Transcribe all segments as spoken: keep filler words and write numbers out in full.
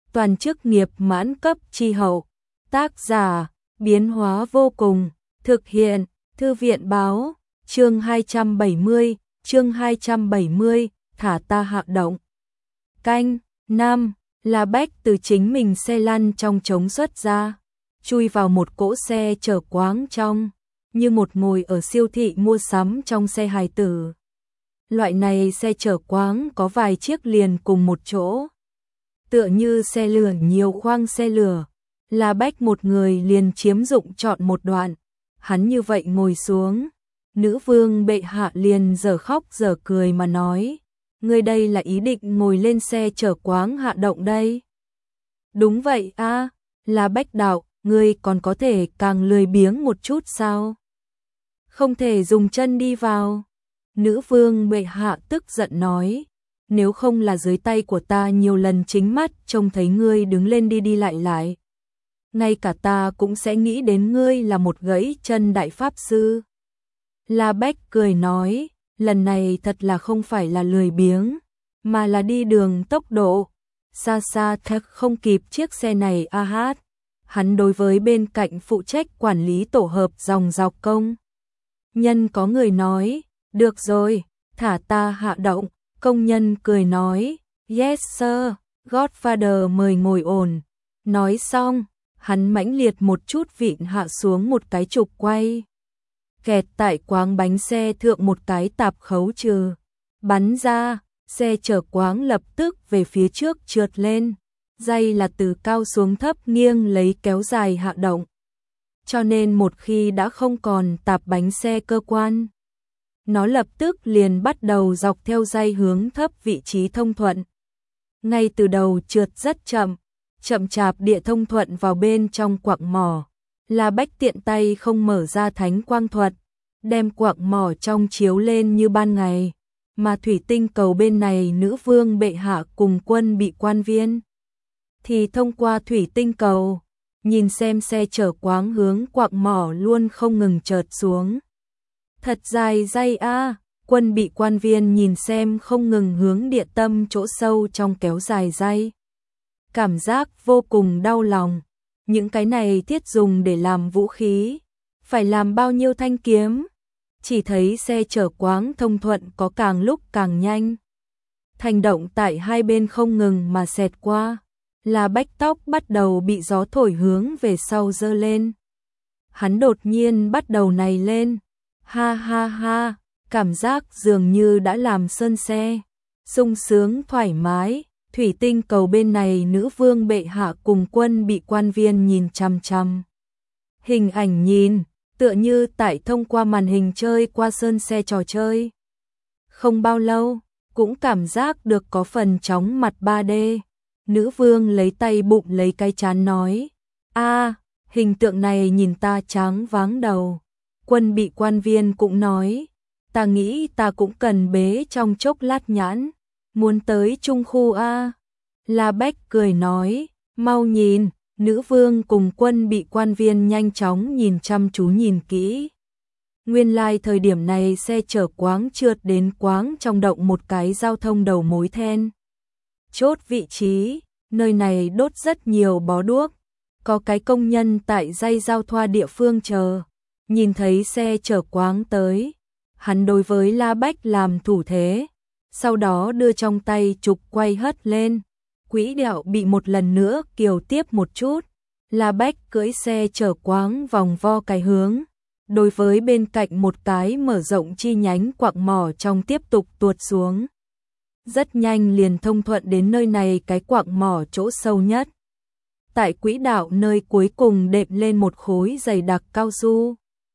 toàn chức nghiệp mãn cấp chi hậu. Tác giả, biến hóa vô cùng, thực hiện, Thư viện báo, chương hai trăm bảy mươi, chương hai trăm bảy mươi, thả ta hạ động. Canh, năm, La Bách từ chính mình xe lăn trong trống xuất ra, chui vào một cỗ xe chở quáng trong, như một ngồi ở siêu thị mua sắm trong xe hài tử. Loại này xe chở quáng có vài chiếc liền cùng một chỗ, tựa như xe lửa nhiều khoang xe lửa. La Bách một người liền chiếm dụng chọn một đoạn, hắn như vậy ngồi xuống, nữ vương bệ hạ liền giờ khóc giờ cười mà nói, ngươi đây là ý định ngồi lên xe chở quáng hạ động đây? Đúng vậy a, La Bách đạo, ngươi còn có thể càng lười biếng một chút sao? Không thể dùng chân đi vào. Nữ vương bệ hạ tức giận nói, nếu không là dưới tay của ta nhiều lần chính mắt trông thấy ngươi đứng lên đi đi lại lại, ngay cả ta cũng sẽ nghĩ đến ngươi là một gãy chân đại pháp sư. La Bách cười nói, lần này thật là không phải là lười biếng, mà là đi đường tốc độ, xa xa thật không kịp chiếc xe này a hát. Hắn đối với bên cạnh phụ trách quản lý tổ hợp dòng dọc công nhân có người nói, được rồi, thả ta hạ động. Công nhân cười nói, yes sir, Godfather mời ngồi ổn. Nói xong, hắn mãnh liệt một chút vịn hạ xuống một cái trục quay. Kẹt tại quáng bánh xe thượng một cái tạp khấu trừ. Bắn ra, xe chở quáng lập tức về phía trước trượt lên. Dây là từ cao xuống thấp nghiêng lấy kéo dài hạ động. Cho nên một khi đã không còn tạp bánh xe cơ quan, nó lập tức liền bắt đầu dọc theo dây hướng thấp vị trí thông thuận. Ngay từ đầu trượt rất chậm, chậm chạp địa thông thuận vào bên trong quặng mỏ. La Bách tiện tay không mở ra thánh quang thuật, đem quặng mỏ trong chiếu lên như ban ngày, mà thủy tinh cầu bên này nữ vương bệ hạ cùng quân bị quan viên thì thông qua thủy tinh cầu, nhìn xem xe chở quáng hướng quặng mỏ luôn không ngừng chợt xuống. Thật dài dây a, quân bị quan viên nhìn xem không ngừng hướng địa tâm chỗ sâu trong kéo dài dây. Cảm giác vô cùng đau lòng, những cái này thiết dùng để làm vũ khí, phải làm bao nhiêu thanh kiếm. Chỉ thấy xe chở quáng thông thuận có càng lúc càng nhanh. Thành động tại hai bên không ngừng mà xẹt qua, là Bách tóc bắt đầu bị gió thổi hướng về sau giơ lên. Hắn đột nhiên bắt đầu này lên. Ha ha ha, cảm giác dường như đã làm sơn xe, sung sướng thoải mái. Thủy tinh cầu bên này nữ vương bệ hạ cùng quân bị quan viên nhìn chằm chằm. Hình ảnh nhìn, tựa như tại thông qua màn hình chơi qua sơn xe trò chơi. Không bao lâu, cũng cảm giác được có phần chóng mặt ba D. Nữ vương lấy tay bụng lấy cái chán nói, a, hình tượng này nhìn ta tráng váng đầu. Quân bị quan viên cũng nói, ta nghĩ ta cũng cần bế trong chốc lát nhãn, muốn tới trung khu a. La Bách cười nói, mau nhìn. Nữ vương cùng quân bị quan viên nhanh chóng nhìn chăm chú nhìn kỹ. Nguyên lai like thời điểm này xe chở quáng trượt đến quáng trong động một cái giao thông đầu mối then. Chốt vị trí, nơi này đốt rất nhiều bó đuốc, có cái công nhân tại dây giao thoa địa phương chờ. Nhìn thấy xe chở quáng tới, hắn đối với La Bách làm thủ thế, sau đó đưa trong tay trục quay hất lên, quỹ đạo bị một lần nữa kiều tiếp một chút. La Bách cưỡi xe chở quáng vòng vo cái hướng, đối với bên cạnh một cái mở rộng chi nhánh quặng mỏ trong tiếp tục tuột xuống. Rất nhanh liền thông thuận đến nơi này cái quặng mỏ chỗ sâu nhất. Tại quỹ đạo nơi cuối cùng đệm lên một khối dày đặc cao su.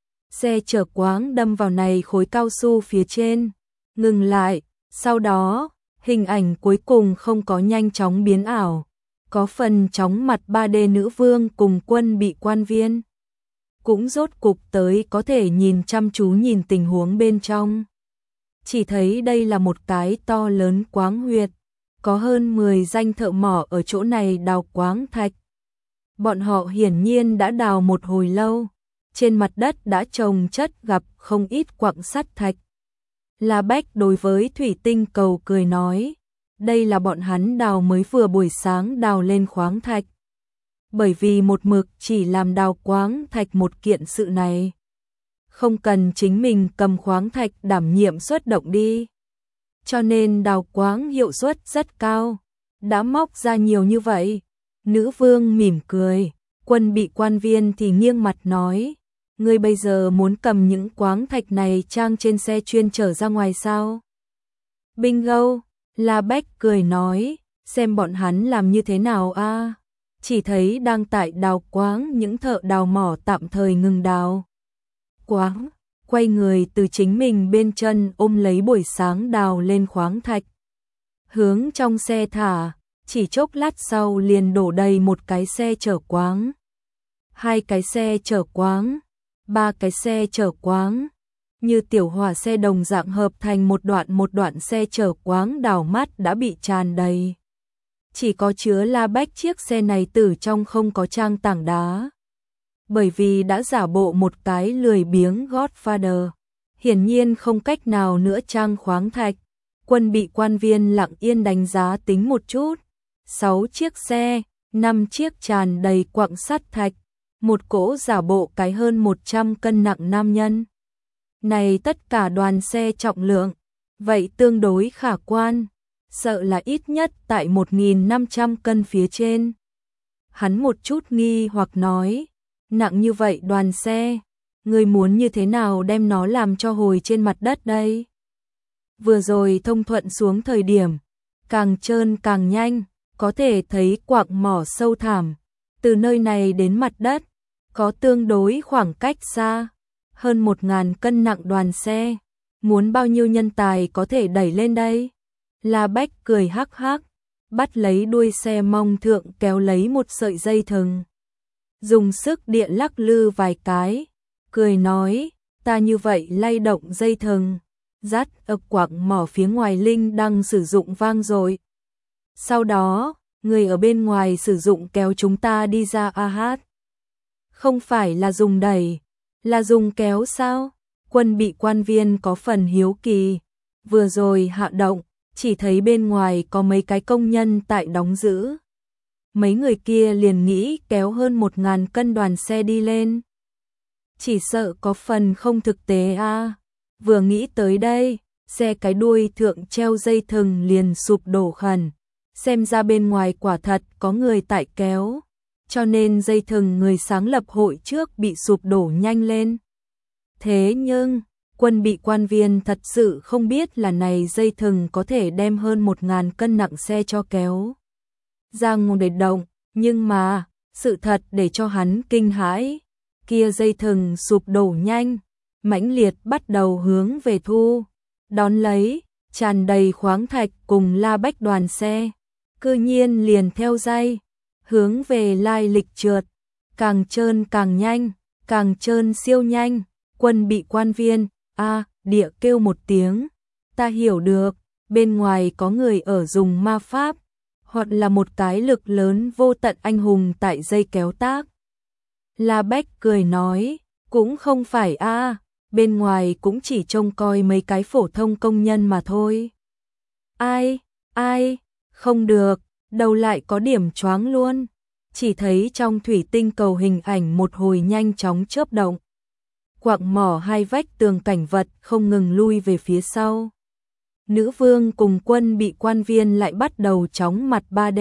Xe chở quáng đâm vào này khối cao su phía trên, ngừng lại, sau đó, hình ảnh cuối cùng không có nhanh chóng biến ảo, có phần chóng mặt ba D nữ vương cùng quân bị quan viên. Cũng rốt cục tới có thể nhìn chăm chú nhìn tình huống bên trong. Chỉ thấy đây là một cái to lớn quáng huyệt, có hơn mười danh thợ mỏ ở chỗ này đào quáng thạch. Bọn họ hiển nhiên đã đào một hồi lâu. Trên mặt đất đã chồng chất gặp không ít quặng sắt thạch. La Bách đối với thủy tinh cầu cười nói, đây là bọn hắn đào mới vừa buổi sáng đào lên khoáng thạch. Bởi vì một mực chỉ làm đào khoáng thạch một kiện sự này. Không cần chính mình cầm khoáng thạch đảm nhiệm xuất động đi. Cho nên đào khoáng hiệu suất rất cao. Đã móc ra nhiều như vậy. Nữ vương mỉm cười. Quân bị quan viên thì nghiêng mặt nói. Ngươi bây giờ muốn cầm những khoáng thạch này trang trên xe chuyên chở ra ngoài sao? Bingo, La Bách cười nói. Xem bọn hắn làm như thế nào a? Chỉ thấy đang tại đào khoáng, những thợ đào mỏ tạm thời ngừng đào khoáng, quay người từ chính mình bên chân ôm lấy buổi sáng đào lên khoáng thạch. Hướng trong xe thả, chỉ chốc lát sau liền đổ đầy một cái xe chở khoáng, hai cái xe chở khoáng, ba cái xe chở khoáng, như tiểu hỏa xe đồng dạng hợp thành một đoạn một đoạn xe chở khoáng đào mắt đã bị tràn đầy. Chỉ có chứa La Bách chiếc xe này từ trong không có trang tảng đá. Bởi vì đã giả bộ một cái lười biếng Godfather, hiển nhiên không cách nào nữa trang khoáng thạch. Quân bị quan viên lặng yên đánh giá tính một chút. Sáu chiếc xe, năm chiếc tràn đầy quặng sắt thạch, một cỗ giả bộ cái hơn một trăm cân nặng nam nhân. Này tất cả đoàn xe trọng lượng, vậy tương đối khả quan. Sợ là ít nhất tại một nghìn năm trăm cân phía trên. Hắn một chút nghi hoặc nói, nặng như vậy đoàn xe, người muốn như thế nào đem nó làm cho hồi trên mặt đất đây? Vừa rồi thông thuận xuống thời điểm, càng trơn càng nhanh, có thể thấy quặng mỏ sâu thẳm, từ nơi này đến mặt đất, có tương đối khoảng cách xa, hơn một ngàn cân nặng đoàn xe, muốn bao nhiêu nhân tài có thể đẩy lên đây? La Bách cười hắc hắc, bắt lấy đuôi xe mong thượng kéo lấy một sợi dây thừng. Dùng sức điện lắc lư vài cái, cười nói, ta như vậy lay động dây thừng, rát ập quặng mỏ phía ngoài linh đang sử dụng vang rồi. Sau đó, người ở bên ngoài sử dụng kéo chúng ta đi ra a hát. Không phải là dùng đẩy, là dùng kéo sao? Quân bị quan viên có phần hiếu kỳ, vừa rồi hạ động. Chỉ thấy bên ngoài có mấy cái công nhân tại đóng giữ. Mấy người kia liền nghĩ kéo hơn một ngàn cân đoàn xe đi lên. Chỉ sợ có phần không thực tế a. À. Vừa nghĩ tới đây, xe cái đuôi thượng treo dây thừng liền sụp đổ khẩn. Xem ra bên ngoài quả thật có người tại kéo. Cho nên dây thừng người sáng lập hội trước bị sụp đổ nhanh lên. Thế nhưng... Quân bị quan viên thật sự không biết là này dây thừng có thể đem hơn một ngàn cân nặng xe cho kéo ra ngồi để động, nhưng mà, sự thật để cho hắn kinh hãi, kia dây thừng sụp đổ nhanh, mãnh liệt bắt đầu hướng về thu, đón lấy, tràn đầy khoáng thạch cùng La Bách đoàn xe, cư nhiên liền theo dây, hướng về lai lịch trượt, càng trơn càng nhanh, càng trơn siêu nhanh, quân bị quan viên, a à, địa kêu một tiếng, ta hiểu được, bên ngoài có người ở dùng ma pháp, hoặc là một cái lực lớn vô tận anh hùng tại dây kéo tác. La Bách cười nói, cũng không phải a, à, bên ngoài cũng chỉ trông coi mấy cái phổ thông công nhân mà thôi. Ai, ai, không được, đầu lại có điểm choáng luôn, chỉ thấy trong thủy tinh cầu hình ảnh một hồi nhanh chóng chớp động. Quặng mỏ hai vách tường cảnh vật không ngừng lui về phía sau. Nữ vương cùng quân bị quan viên lại bắt đầu chóng mặt ba D.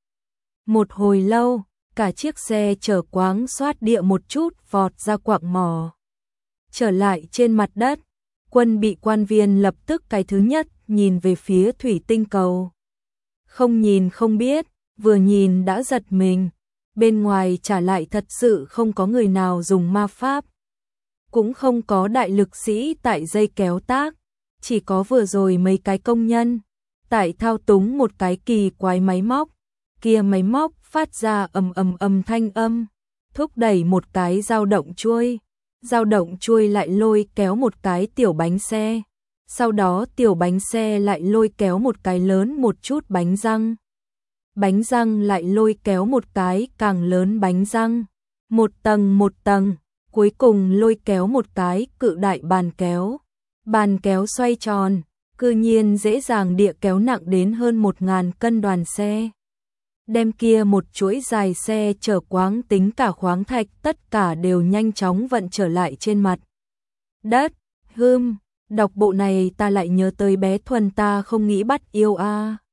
Một hồi lâu, cả chiếc xe chở khoáng xoát địa một chút vọt ra quặng mỏ. Trở lại trên mặt đất, quân bị quan viên lập tức cái thứ nhất nhìn về phía thủy tinh cầu. Không nhìn không biết, vừa nhìn đã giật mình. Bên ngoài trả lại thật sự không có người nào dùng ma pháp. Cũng không có đại lực sĩ tại dây kéo tác, chỉ có vừa rồi mấy cái công nhân, tại thao túng một cái kỳ quái máy móc, kia máy móc phát ra ầm ầm ầm thanh âm, thúc đẩy một cái dao động chuôi, dao động chuôi lại lôi kéo một cái tiểu bánh xe, sau đó tiểu bánh xe lại lôi kéo một cái lớn một chút bánh răng, bánh răng lại lôi kéo một cái càng lớn bánh răng, một tầng một tầng. Cuối cùng lôi kéo một cái cự đại bàn kéo. Bàn kéo xoay tròn, cư nhiên dễ dàng địa kéo nặng đến hơn một ngàn cân đoàn xe. Đem kia một chuỗi dài xe chở quáng tính cả khoáng thạch tất cả đều nhanh chóng vận trở lại trên mặt đất. Hưm, đọc bộ này ta lại nhớ tới bé Thuần ta không nghĩ bắt yêu a.